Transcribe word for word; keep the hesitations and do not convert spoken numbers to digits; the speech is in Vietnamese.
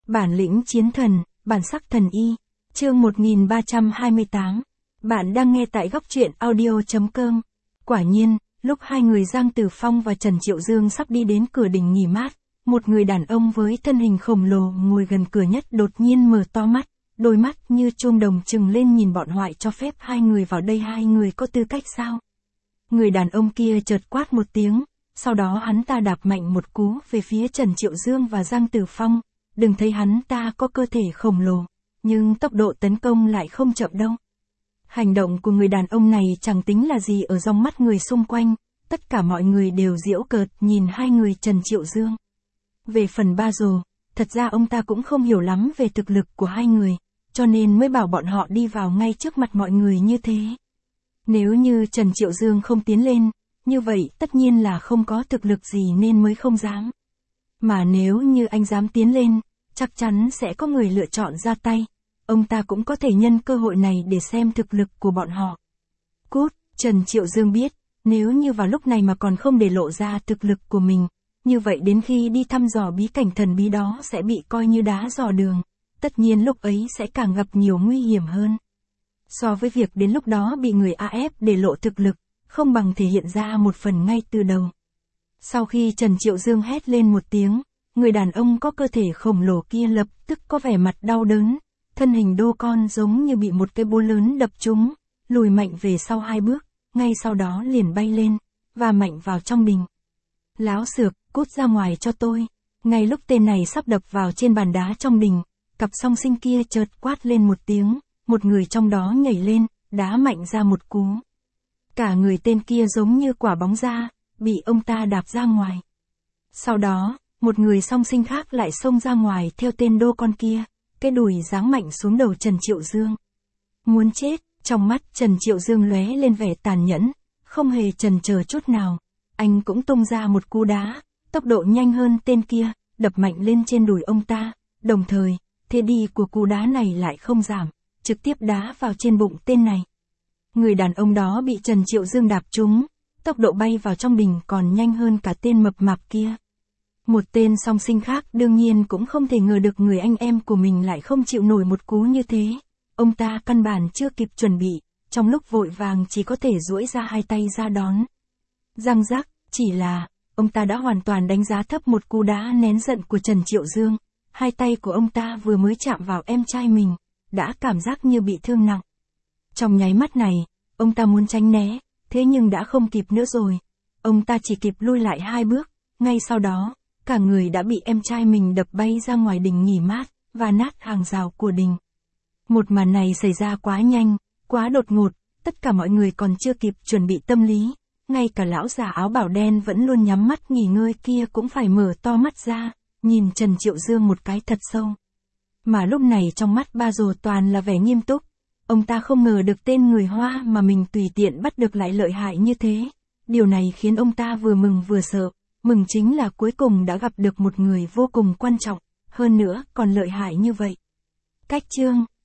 Bản lĩnh chiến thần, bản sắc thần y. Chương một nghìn ba trăm hai mươi tám. Bạn đang nghe tại góc truyện audio chấm com. Quả nhiên, lúc hai người Giang Tử Phong và Trần Triệu Dương sắp đi đến cửa đình nghỉ mát, một người đàn ông với thân hình khổng lồ ngồi gần cửa nhất đột nhiên mở to mắt, đôi mắt như chuông đồng trừng lên nhìn bọn hoại cho phép hai người vào đây, hai người có tư cách sao? Người đàn ông kia chợt quát một tiếng, sau đó hắn ta đạp mạnh một cú về phía Trần Triệu Dương và Giang Tử Phong. Đừng thấy hắn ta có cơ thể khổng lồ, nhưng tốc độ tấn công lại không chậm đâu. Hành động của người đàn ông này chẳng tính là gì ở trong mắt người xung quanh, tất cả mọi người đều giễu cợt nhìn hai người Trần Triệu Dương. Về phần Ba Rồ, thật ra ông ta cũng không hiểu lắm về thực lực của hai người, cho nên mới bảo bọn họ đi vào ngay trước mặt mọi người như thế. Nếu như Trần Triệu Dương không tiến lên, như vậy tất nhiên là không có thực lực gì nên mới không dám. Mà nếu như anh dám tiến lên, chắc chắn sẽ có người lựa chọn ra tay. Ông ta cũng có thể nhân cơ hội này để xem thực lực của bọn họ. Cút, Trần Triệu Dương biết, nếu như vào lúc này mà còn không để lộ ra thực lực của mình, như vậy đến khi đi thăm dò bí cảnh thần bí đó sẽ bị coi như đá dò đường. Tất nhiên lúc ấy sẽ càng gặp nhiều nguy hiểm hơn. So với việc đến lúc đó bị người a ép để lộ thực lực, không bằng thể hiện ra một phần ngay từ đầu. Sau khi Trần Triệu Dương hét lên một tiếng, người đàn ông có cơ thể khổng lồ kia lập tức có vẻ mặt đau đớn, thân hình đô con giống như bị một cái búa lớn đập trúng, lùi mạnh về sau hai bước, ngay sau đó liền bay lên, và mạnh vào trong đình. Láo xược, cút ra ngoài cho tôi. Ngay lúc tên này sắp đập vào trên bàn đá trong đình, cặp song sinh kia chợt quát lên một tiếng, một người trong đó nhảy lên, đá mạnh ra một cú. Cả người tên kia giống như quả bóng ra, bị ông ta đạp ra ngoài. Sau đó, một người song sinh khác lại xông ra ngoài theo tên đô con kia, cái đùi giáng mạnh xuống đầu Trần Triệu Dương. Muốn chết, trong mắt Trần Triệu Dương lóe lên vẻ tàn nhẫn, không hề chần chờ chút nào, anh cũng tung ra một cú đá, tốc độ nhanh hơn tên kia, đập mạnh lên trên đùi ông ta, đồng thời, thế đi của cú đá này lại không giảm, trực tiếp đá vào trên bụng tên này. Người đàn ông đó bị Trần Triệu Dương đạp trúng, tốc độ bay vào trong đình còn nhanh hơn cả tên mập mạp kia. Một tên song sinh khác đương nhiên cũng không thể ngờ được người anh em của mình lại không chịu nổi một cú như thế. Ông ta căn bản chưa kịp chuẩn bị, trong lúc vội vàng chỉ có thể duỗi ra hai tay ra đón. Răng rắc, chỉ là, ông ta đã hoàn toàn đánh giá thấp một cú đá nén giận của Trần Triệu Dương. Hai tay của ông ta vừa mới chạm vào em trai mình, đã cảm giác như bị thương nặng. Trong nháy mắt này, ông ta muốn tránh né, thế nhưng đã không kịp nữa rồi. Ông ta chỉ kịp lui lại hai bước, ngay sau đó, cả người đã bị em trai mình đập bay ra ngoài đình nghỉ mát, và nát hàng rào của đình. Một màn này xảy ra quá nhanh, quá đột ngột, tất cả mọi người còn chưa kịp chuẩn bị tâm lý, ngay cả lão già áo bảo đen vẫn luôn nhắm mắt nghỉ ngơi kia cũng phải mở to mắt ra, nhìn Trần Triệu Dương một cái thật sâu. Mà lúc này trong mắt Ba Rồ toàn là vẻ nghiêm túc, ông ta không ngờ được tên người Hoa mà mình tùy tiện bắt được lại lợi hại như thế, điều này khiến ông ta vừa mừng vừa sợ. Mừng chính là cuối cùng đã gặp được một người vô cùng quan trọng, hơn nữa còn lợi hại như vậy. Cách chương